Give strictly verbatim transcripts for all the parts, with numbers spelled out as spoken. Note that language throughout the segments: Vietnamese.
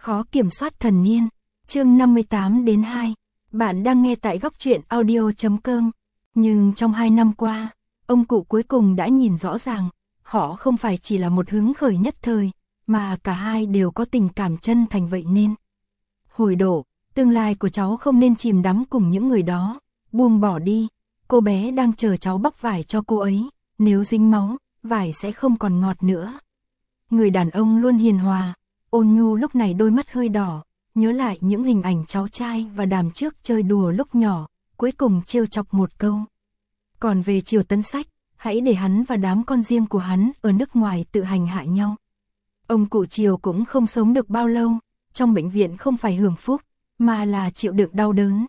Khó kiểm soát thần niên, chương năm mươi tám đến hai. Bạn đang nghe tại góc truyện audio chấm com. Nhưng trong hai năm qua, ông cụ cuối cùng đã nhìn rõ ràng, họ không phải chỉ là một hứng khởi nhất thời, mà cả hai đều có tình cảm chân thành vậy nên. Hồi độ, tương lai của cháu không nên chìm đắm cùng những người đó, buông bỏ đi, cô bé đang chờ cháu bóc vải cho cô ấy, nếu dính máu, vải sẽ không còn ngọt nữa. Người đàn ông luôn hiền hòa, ôn nhu lúc này đôi mắt hơi đỏ, nhớ lại những hình ảnh cháu trai và Đàm trước chơi đùa lúc nhỏ, cuối cùng trêu chọc một câu. Còn về Triều Tấn Sách, hãy để hắn và đám con riêng của hắn ở nước ngoài tự hành hạ nhau. Ông cụ Triều cũng không sống được bao lâu, trong bệnh viện không phải hưởng phúc, mà là chịu đựng đau đớn.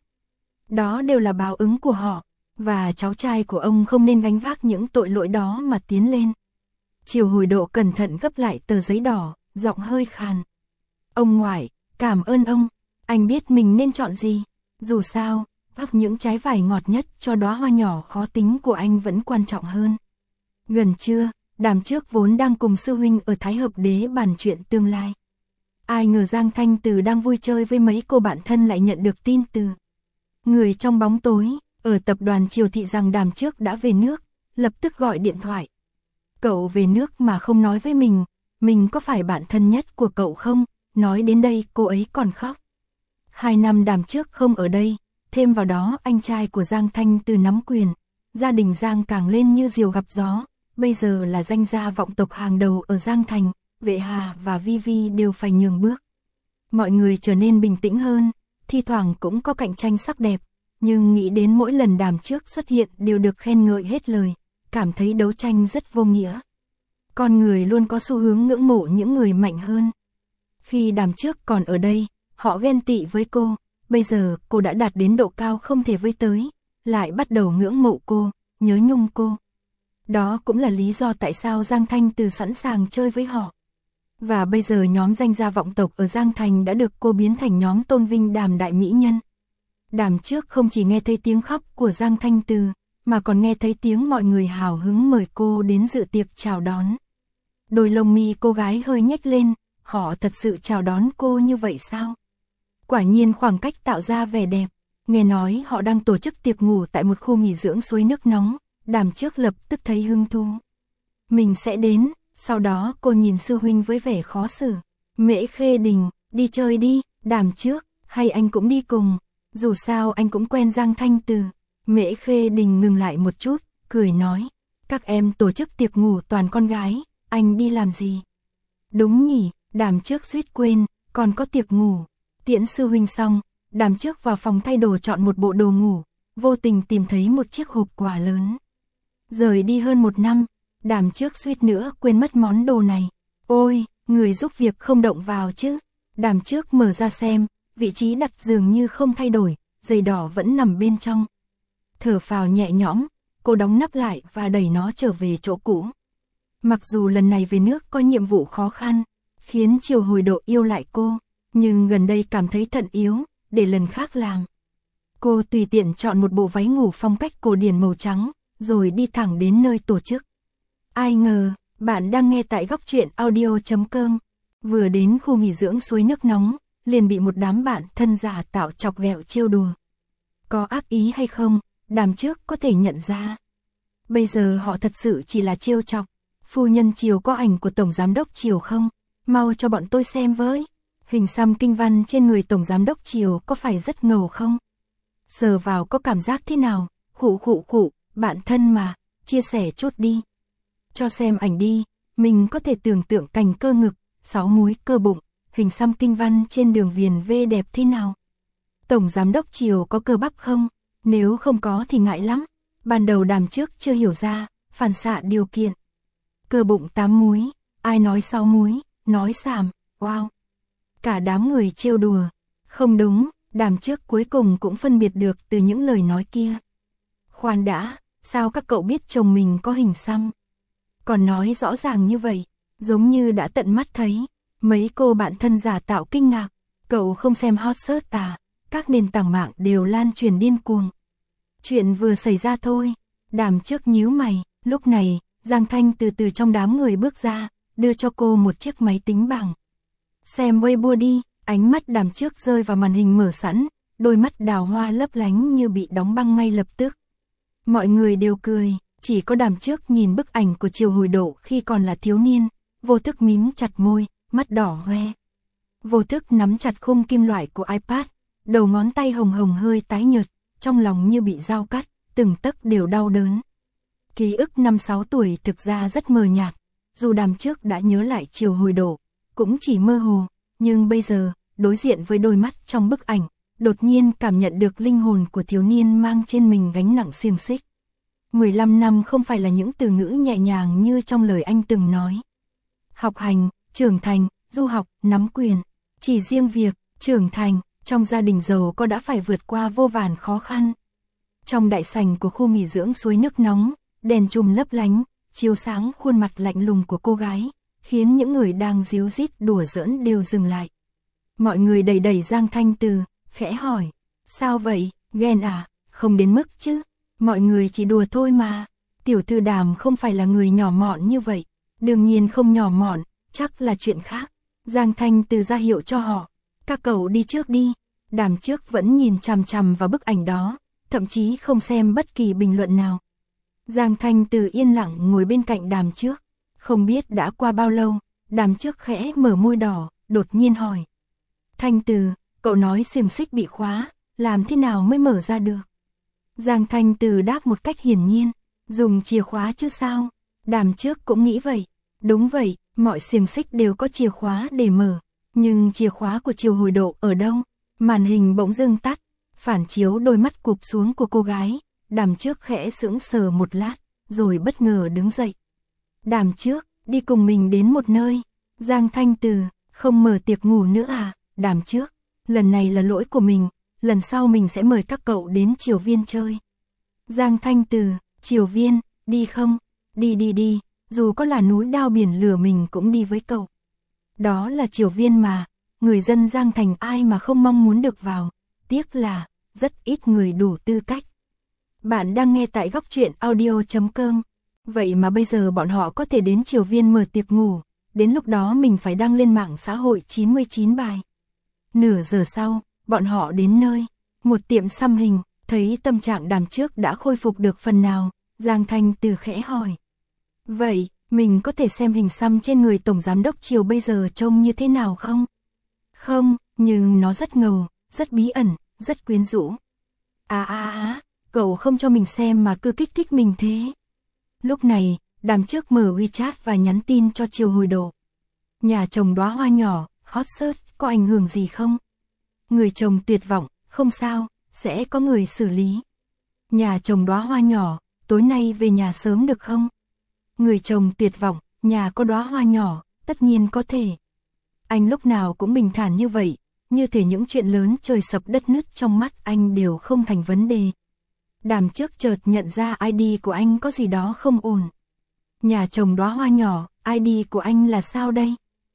Đó đều là báo ứng của họ, và cháu trai của ông không nên gánh vác những tội lỗi đó mà tiến lên. Triều Hồi Độ cẩn thận gấp lại tờ giấy đỏ, giọng hơi khàn. Ông ngoại, cảm ơn ông, anh biết mình nên chọn gì. Dù sao, bóc những trái vải ngọt nhất cho đóa hoa nhỏ khó tính của anh vẫn quan trọng hơn. Gần trưa, Đàm trước vốn đang cùng sư huynh ở Thái Hợp Đế bàn chuyện tương lai. Ai ngờ Giang Thanh Từ đang vui chơi với mấy cô bạn thân lại nhận được tin từ người trong bóng tối, ở tập đoàn Triều Thị rằng Đàm trước đã về nước, lập tức gọi điện thoại. Cậu về nước mà không nói với mình, mình có phải bạn thân nhất của cậu không? Nói đến đây cô ấy còn khóc. Hai năm Đàm trước không ở đây, thêm vào đó anh trai của Giang Thanh Từ nắm quyền, gia đình Giang càng lên như diều gặp gió, bây giờ là danh gia vọng tộc hàng đầu ở Giang Thành, Vệ Hà và Vi Vi đều phải nhường bước. Mọi người trở nên bình tĩnh hơn, thi thoảng cũng có cạnh tranh sắc đẹp, nhưng nghĩ đến mỗi lần Đàm trước xuất hiện đều được khen ngợi hết lời, cảm thấy đấu tranh rất vô nghĩa. Con người luôn có xu hướng ngưỡng mộ những người mạnh hơn. Khi Đàm trước còn ở đây, họ ghen tị với cô, bây giờ cô đã đạt đến độ cao không thể với tới, lại bắt đầu ngưỡng mộ cô, nhớ nhung cô. Đó cũng là lý do tại sao Giang Thanh Từ sẵn sàng chơi với họ. Và bây giờ nhóm danh gia vọng tộc ở Giang Thành đã được cô biến thành nhóm tôn vinh Đàm đại mỹ nhân. Đàm trước không chỉ nghe thấy tiếng khóc của Giang Thanh Từ, mà còn nghe thấy tiếng mọi người hào hứng mời cô đến dự tiệc chào đón. Đôi lông mi cô gái hơi nhếch lên, họ thật sự chào đón cô như vậy sao? Quả nhiên khoảng cách tạo ra vẻ đẹp, nghe nói họ đang tổ chức tiệc ngủ tại một khu nghỉ dưỡng suối nước nóng, Đàm trước lập tức thấy hứng thú. Mình sẽ đến, sau đó cô nhìn sư huynh với vẻ khó xử. Mễ Khê Đình, đi chơi đi, Đàm trước, hay anh cũng đi cùng, dù sao anh cũng quen Giang Thanh Từ. Mễ Khê Đình ngừng lại một chút, cười nói, các em tổ chức tiệc ngủ toàn con gái, anh đi làm gì? Đúng nhỉ, Đàm trước suýt quên, còn có tiệc ngủ. Tiễn sư huynh xong, Đàm trước vào phòng thay đồ chọn một bộ đồ ngủ, vô tình tìm thấy một chiếc hộp quà lớn. Rời đi hơn một năm, Đàm trước suýt nữa quên mất món đồ này. Ôi, người giúp việc không động vào chứ. Đàm trước mở ra xem, vị trí đặt dường như không thay đổi, giày đỏ vẫn nằm bên trong. Thở phào nhẹ nhõm, cô đóng nắp lại và đẩy nó trở về chỗ cũ. Mặc dù lần này về nước có nhiệm vụ khó khăn, khiến Triều Hồi Độ yêu lại cô, nhưng gần đây cảm thấy thận yếu, để lần khác làm. Cô tùy tiện chọn một bộ váy ngủ phong cách cổ điển màu trắng, rồi đi thẳng đến nơi tổ chức. Ai ngờ, bạn đang nghe tại góc truyện audio chấm com. Vừa đến khu nghỉ dưỡng suối nước nóng, liền bị một đám bạn thân giả tạo chọc ghẹo trêu đùa. Có ác ý hay không, Đàm trước có thể nhận ra. Bây giờ họ thật sự chỉ là trêu chọc. Phu nhân Triều có ảnh của Tổng Giám đốc Triều không? Mau cho bọn tôi xem với. Hình xăm kinh văn trên người Tổng Giám đốc Triều có phải rất ngầu không? Sờ vào có cảm giác thế nào? Khụ khụ khụ, bạn thân mà, chia sẻ chút đi. Cho xem ảnh đi, mình có thể tưởng tượng cành cơ ngực, sáu múi cơ bụng, hình xăm kinh văn trên đường viền V đẹp thế nào? Tổng Giám đốc Triều có cơ bắp không? Nếu không có thì ngại lắm. Ban đầu Đàm trước chưa hiểu ra, phản xạ điều kiện. Cơ bụng tám múi, ai nói sáu múi, nói xàm, wow. Cả đám người trêu đùa. Không đúng, Đàm trước cuối cùng cũng phân biệt được từ những lời nói kia. Khoan đã, sao các cậu biết chồng mình có hình xăm? Còn nói rõ ràng như vậy, giống như đã tận mắt thấy. Mấy cô bạn thân giả tạo kinh ngạc, cậu không xem hot search à? Các nền tảng mạng đều lan truyền điên cuồng. Chuyện vừa xảy ra thôi. Đàm trước nhíu mày, lúc này, Giang Thanh từ từ trong đám người bước ra, đưa cho cô một chiếc máy tính bảng. Xem Weibo đi, Ánh mắt Đàm Trước rơi vào màn hình mở sẵn, đôi mắt đào hoa lấp lánh như bị đóng băng ngay lập tức. Mọi người đều cười, chỉ có Đàm Trước nhìn bức ảnh của Triều Hồi Độ khi còn là thiếu niên, vô thức mím chặt môi, mắt đỏ hoe. Vô thức nắm chặt khung kim loại của iPad, đầu ngón tay hồng hồng hơi tái nhợt, trong lòng như bị dao cắt, từng tấc đều đau đớn. Ký ức năm sáu tuổi thực ra rất mờ nhạt, dù Đàm Trước đã nhớ lại Triều Hồi Độ, cũng chỉ mơ hồ, nhưng bây giờ, đối diện với đôi mắt trong bức ảnh, đột nhiên cảm nhận được linh hồn của thiếu niên mang trên mình gánh nặng xiềng xích. mười lăm năm không phải là những từ ngữ nhẹ nhàng như trong lời anh từng nói. Học hành, trưởng thành, du học, nắm quyền, chỉ riêng việc, trưởng thành, trong gia đình giàu có đã phải vượt qua vô vàn khó khăn. Trong đại sảnh của khu nghỉ dưỡng suối nước nóng, đèn chùm lấp lánh, chiếu sáng khuôn mặt lạnh lùng của cô gái, khiến những người đang díu dít đùa giỡn đều dừng lại. Mọi người đẩy đẩy Giang Thanh Từ, khẽ hỏi, sao vậy, ghen à, không đến mức chứ, mọi người chỉ đùa thôi mà, tiểu thư Đàm không phải là người nhỏ mọn như vậy, đương nhiên không nhỏ mọn, chắc là chuyện khác. Giang Thanh Từ ra hiệu cho họ, các cậu đi trước đi. Đàm Trước vẫn nhìn chằm chằm vào bức ảnh đó, thậm chí không xem bất kỳ bình luận nào. Giang Thanh Từ yên lặng ngồi bên cạnh Đàm Trước, không biết đã qua bao lâu, Đàm Trước khẽ mở môi đỏ, đột nhiên hỏi. Thanh Từ, cậu nói xiềng xích bị khóa, làm thế nào mới mở ra được? Giang Thanh Từ đáp một cách hiển nhiên, dùng chìa khóa chứ sao? Đàm Trước cũng nghĩ vậy. Đúng vậy, mọi xiềng xích đều có chìa khóa để mở, nhưng chìa khóa của Triều Hồi Độ ở đâu? Màn hình bỗng dưng tắt, phản chiếu đôi mắt cụp xuống của cô gái. Đàm Trước khẽ sững sờ một lát, rồi bất ngờ đứng dậy. Đàm Trước, đi cùng mình đến một nơi. Giang Thanh Từ, không mở tiệc ngủ nữa à? Đàm Trước, lần này là lỗi của mình, lần sau mình sẽ mời các cậu đến Triều Viên chơi. Giang Thanh Từ, Triều Viên, đi không? Đi đi đi, dù có là núi đao biển lửa mình cũng đi với cậu. Đó là Triều Viên mà, người dân Giang Thành ai mà không mong muốn được vào, tiếc là, rất ít người đủ tư cách. Bạn đang nghe tại góc truyện audio chấm com. Vậy mà bây giờ bọn họ có thể đến Triều Viên mở tiệc ngủ, đến lúc đó mình phải đăng lên mạng xã hội chín mươi chín bài. Nửa giờ sau, bọn họ đến nơi, một tiệm xăm hình, thấy tâm trạng Đàm Trước đã khôi phục được phần nào, Giang Thanh Từ khẽ hỏi. Vậy, mình có thể xem hình xăm trên người Tổng Giám đốc Triều bây giờ trông như thế nào không? Không, nhưng nó rất ngầu, rất bí ẩn, rất quyến rũ. À à à, cậu không cho mình xem mà cứ kích thích mình thế. Lúc này, Đàm Trước mở WeChat và nhắn tin cho Triều Hồi Độ. Nhà chồng đóa hoa nhỏ, hot search, có ảnh hưởng gì không? Người chồng tuyệt vọng, không sao, sẽ có người xử lý. Nhà chồng đóa hoa nhỏ, tối nay về nhà sớm được không? Người chồng tuyệt vọng, nhà có đóa hoa nhỏ, tất nhiên có thể. Anh lúc nào cũng bình thản như vậy, như thể những chuyện lớn trời sập đất nứt trong mắt anh đều không thành vấn đề. Đàm Trước chợt nhận ra i đê của anh có gì đó không ổn. Nhà chồng đóa hoa nhỏ, i đê của anh là sao đây?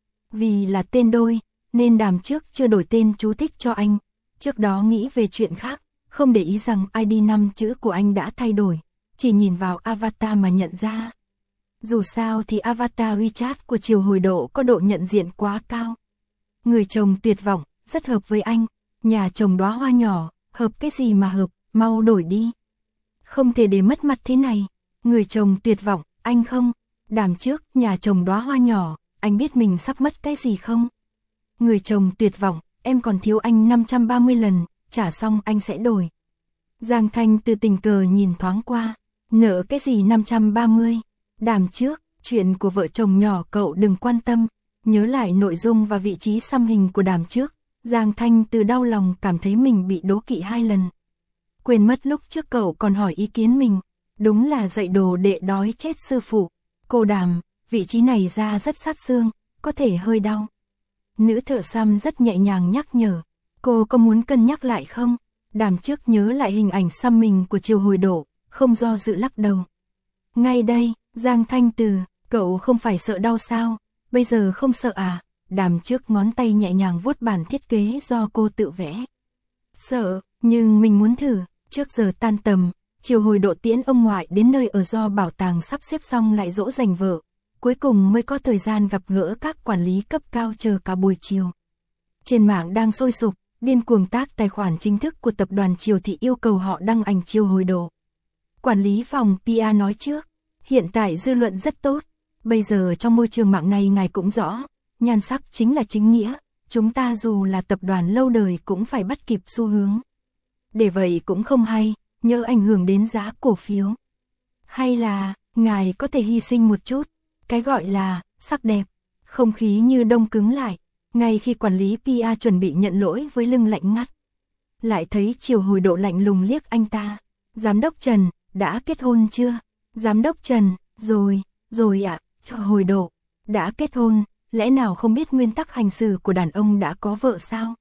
Vì là tên đôi, nên Đàm Trước chưa đổi tên chú thích cho anh. Trước đó nghĩ về chuyện khác, không để ý rằng i đê năm chữ của anh đã thay đổi, chỉ nhìn vào avatar mà nhận ra. Dù sao thì avatar WeChat của Triều Hồi Độ có độ nhận diện quá cao. Người chồng tuyệt vọng, rất hợp với anh. Nhà chồng đóa hoa nhỏ, hợp cái gì mà hợp, mau đổi đi. Không thể để mất mặt thế này. Người chồng tuyệt vọng, anh không? Đàm Trước, nhà chồng đóa hoa nhỏ, anh biết mình sắp mất cái gì không? Người chồng tuyệt vọng, em còn thiếu anh năm trăm ba mươi lần, trả xong anh sẽ đổi. Giang Thanh Từ tình cờ nhìn thoáng qua, nợ cái gì năm trăm ba mươi? Đàm Trước, chuyện của vợ chồng nhỏ cậu đừng quan tâm. Nhớ lại nội dung và vị trí xăm hình của Đàm Trước, Giang Thanh Từ đau lòng cảm thấy mình bị đố kỵ hai lần. Quên mất lúc trước cậu còn hỏi ý kiến mình, đúng là dạy đồ đệ đói chết sư phụ. Cô Đàm, vị trí này ra rất sát xương, có thể hơi đau. Nữ thợ xăm rất nhẹ nhàng nhắc nhở, cô có muốn cân nhắc lại không? Đàm Trước nhớ lại hình ảnh xăm mình của Triều Hồi Độ, không do dự lắc đầu. Ngay đây, Giang Thanh Từ, cậu không phải sợ đau sao? Bây giờ không sợ à? Đàm Trước ngón tay nhẹ nhàng vuốt bản thiết kế do cô tự vẽ. Sợ, nhưng mình muốn thử. Trước giờ tan tầm, Triều Hồi Độ tiễn ông ngoại đến nơi ở do bảo tàng sắp xếp xong lại dỗ dành vợ. Cuối cùng mới có thời gian gặp gỡ các quản lý cấp cao chờ cả buổi chiều. Trên mạng đang sôi sục, điên cuồng tác tài khoản chính thức của tập đoàn Triều Thị yêu cầu họ đăng ảnh Triều Hồi Độ. Quản lý phòng pê e nói trước, hiện tại dư luận rất tốt, bây giờ trong môi trường mạng này ngài cũng rõ, nhan sắc chính là chính nghĩa, chúng ta dù là tập đoàn lâu đời cũng phải bắt kịp xu hướng. Để vậy cũng không hay, nhớ ảnh hưởng đến giá cổ phiếu. Hay là, ngài có thể hy sinh một chút, cái gọi là sắc đẹp, không khí như đông cứng lại, ngay khi quản lý pê e chuẩn bị nhận lỗi với lưng lạnh ngắt. Lại thấy Triều Hồi Độ lạnh lùng liếc anh ta, giám đốc Trần, đã kết hôn chưa? Giám đốc Trần, rồi, rồi ạ, à, Hồi Độ, đã kết hôn, lẽ nào không biết nguyên tắc hành xử của đàn ông đã có vợ sao?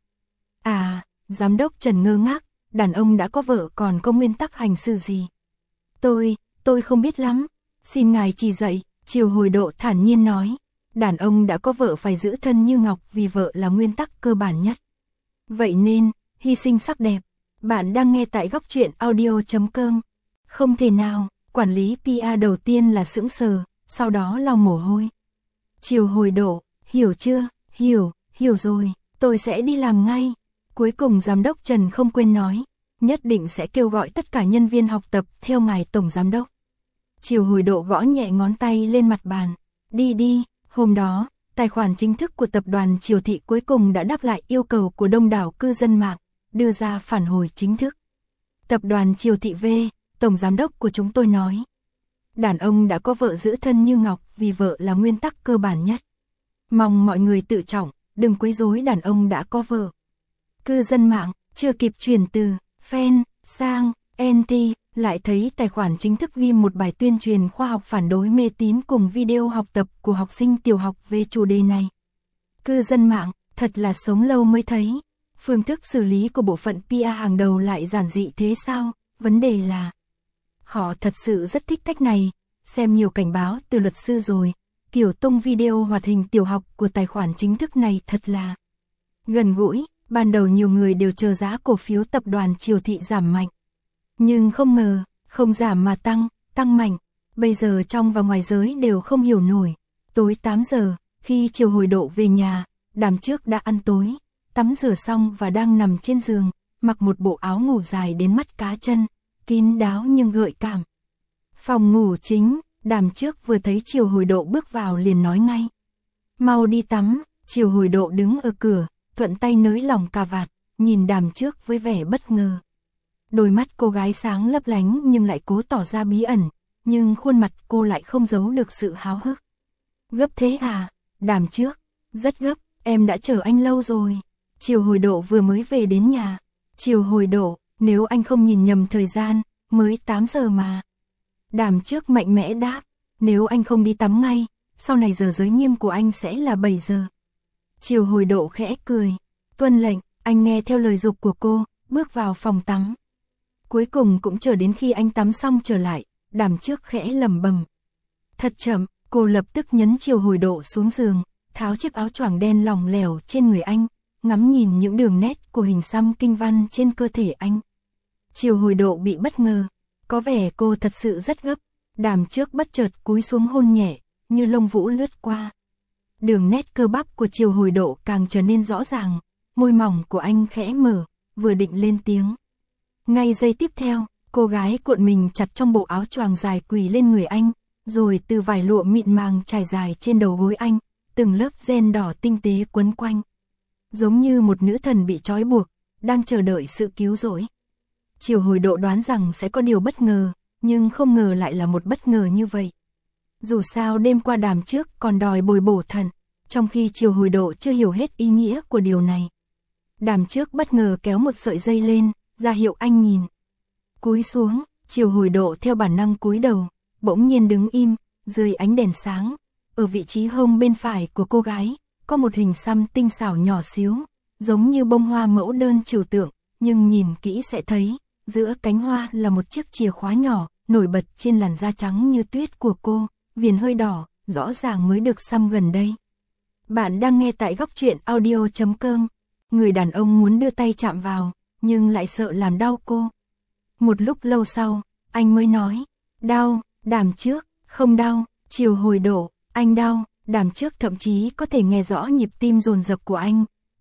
À, giám đốc Trần ngơ ngác, đàn ông đã có vợ còn có nguyên tắc hành xử gì? Tôi, tôi không biết lắm, xin ngài chỉ dạy, Triều Hồi Độ thản nhiên nói, đàn ông đã có vợ phải giữ thân như ngọc vì vợ là nguyên tắc cơ bản nhất. Vậy nên, hy sinh sắc đẹp, bạn đang nghe tại góc truyện audio chấm com. Không thể nào, quản lý pê e đầu tiên là sững sờ, sau đó lau mồ hôi. Triều Hồi Độ, hiểu chưa, hiểu, hiểu rồi, tôi sẽ đi làm ngay. Cuối cùng giám đốc Trần không quên nói, nhất định sẽ kêu gọi tất cả nhân viên học tập theo ngài tổng giám đốc. Triều Hồi Độ gõ nhẹ ngón tay lên mặt bàn, đi đi, hôm đó, tài khoản chính thức của tập đoàn Triều Thị cuối cùng đã đáp lại yêu cầu của đông đảo cư dân mạng, đưa ra phản hồi chính thức. Tập đoàn Triều Thị V, tổng giám đốc của chúng tôi nói, đàn ông đã có vợ giữ thân như ngọc vì vợ là nguyên tắc cơ bản nhất. Mong mọi người tự trọng, đừng quấy rối đàn ông đã có vợ. Cư dân mạng, chưa kịp chuyển từ fan sang anti, lại thấy tài khoản chính thức ghi một bài tuyên truyền khoa học phản đối mê tín cùng video học tập của học sinh tiểu học về chủ đề này. Cư dân mạng, thật là sống lâu mới thấy, phương thức xử lý của bộ phận pê e hàng đầu lại giản dị thế sao? Vấn đề là, họ thật sự rất thích cách này, xem nhiều cảnh báo từ luật sư rồi, kiểu tung video hoạt hình tiểu học của tài khoản chính thức này thật là gần gũi. Ban đầu nhiều người đều chờ giá cổ phiếu tập đoàn Triều Thị giảm mạnh. Nhưng không ngờ, không giảm mà tăng, tăng mạnh. Bây giờ trong và ngoài giới đều không hiểu nổi. Tối tám giờ, khi Triều Hồi Độ về nhà, đám trước đã ăn tối, tắm rửa xong và đang nằm trên giường, mặc một bộ áo ngủ dài đến mắt cá chân, kín đáo nhưng gợi cảm. Phòng ngủ chính, đàm trước vừa thấy Triều Hồi Độ bước vào liền nói ngay. Mau đi tắm, Triều Hồi Độ đứng ở cửa, thuận tay nới lỏng cà vạt, nhìn đàm trước với vẻ bất ngờ. Đôi mắt cô gái sáng lấp lánh nhưng lại cố tỏ ra bí ẩn, nhưng khuôn mặt cô lại không giấu được sự háo hức. Gấp thế à? Đàm trước, rất gấp, em đã chờ anh lâu rồi. Triều Hồi Độ vừa mới về đến nhà. Triều Hồi Độ, nếu anh không nhìn nhầm thời gian, mới tám giờ mà. Đàm trước mạnh mẽ đáp, nếu anh không đi tắm ngay, sau này giờ giới nghiêm của anh sẽ là bảy giờ. Triều Hồi Độ khẽ cười, tuân lệnh, anh nghe theo lời giục của cô, bước vào phòng tắm. Cuối cùng cũng chờ đến khi anh tắm xong trở lại, đàm trước khẽ lẩm bẩm. Thật chậm, cô lập tức nhấn Triều Hồi Độ xuống giường, tháo chiếc áo choàng đen lỏng lẻo trên người anh, ngắm nhìn những đường nét của hình xăm kinh văn trên cơ thể anh. Triều Hồi Độ bị bất ngờ, có vẻ cô thật sự rất gấp, đàm trước bất chợt cúi xuống hôn nhẹ, như lông vũ lướt qua. Đường nét cơ bắp của Triều Hồi Độ càng trở nên rõ ràng, môi mỏng của anh khẽ mở, vừa định lên tiếng. Ngay giây tiếp theo, cô gái cuộn mình chặt trong bộ áo choàng dài quỳ lên người anh, rồi từ vải lụa mịn màng trải dài trên đầu gối anh, từng lớp ren đỏ tinh tế quấn quanh. Giống như một nữ thần bị trói buộc, đang chờ đợi sự cứu rỗi. Triều Hồi Độ đoán rằng sẽ có điều bất ngờ, nhưng không ngờ lại là một bất ngờ như vậy. Dù sao đêm qua đàm trước còn đòi bồi bổ thận, trong khi Triều Hồi Độ chưa hiểu hết ý nghĩa của điều này. Đàm trước bất ngờ kéo một sợi dây lên, ra hiệu anh nhìn. Cúi xuống, Triều Hồi Độ theo bản năng cúi đầu, bỗng nhiên đứng im, dưới ánh đèn sáng. Ở vị trí hông bên phải của cô gái, có một hình xăm tinh xảo nhỏ xíu, giống như bông hoa mẫu đơn trừu tượng, nhưng nhìn kỹ sẽ thấy, giữa cánh hoa là một chiếc chìa khóa nhỏ, nổi bật trên làn da trắng như tuyết của cô, viền hơi đỏ, rõ ràng mới được xăm gần đây. Bạn đang nghe tại góc truyện audio chấm com. Người đàn ông muốn đưa tay chạm vào, nhưng lại sợ làm đau cô. Một lúc lâu sau, anh mới nói, đau, đàm trước, không đau, Triều Hồi Độ, anh đau, đàm trước thậm chí có thể nghe rõ nhịp tim dồn dập của anh,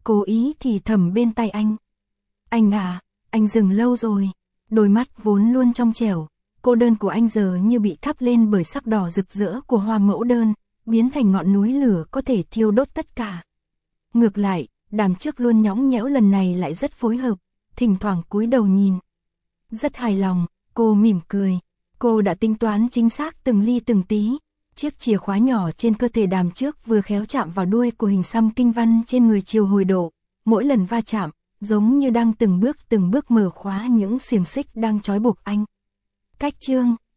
cố ý thì thầm bên tai anh. Anh à, anh dừng lâu rồi. Đôi mắt vốn luôn trong trẻo, cô đơn của anh giờ như bị thắp lên bởi sắc đỏ rực rỡ của hoa mẫu đơn, biến thành ngọn núi lửa có thể thiêu đốt tất cả. Ngược lại, Đàm Trước luôn nhõng nhẽo lần này lại rất phối hợp, thỉnh thoảng cúi đầu nhìn. Rất hài lòng, cô mỉm cười. Cô đã tính toán chính xác từng ly từng tí. Chiếc chìa khóa nhỏ trên cơ thể Đàm Trước vừa khéo chạm vào đuôi của hình xăm kinh văn trên người Triều Hồi Độ. Mỗi lần va chạm, giống như đang từng bước từng bước mở khóa những xiềng xích đang trói buộc anh. Cách chương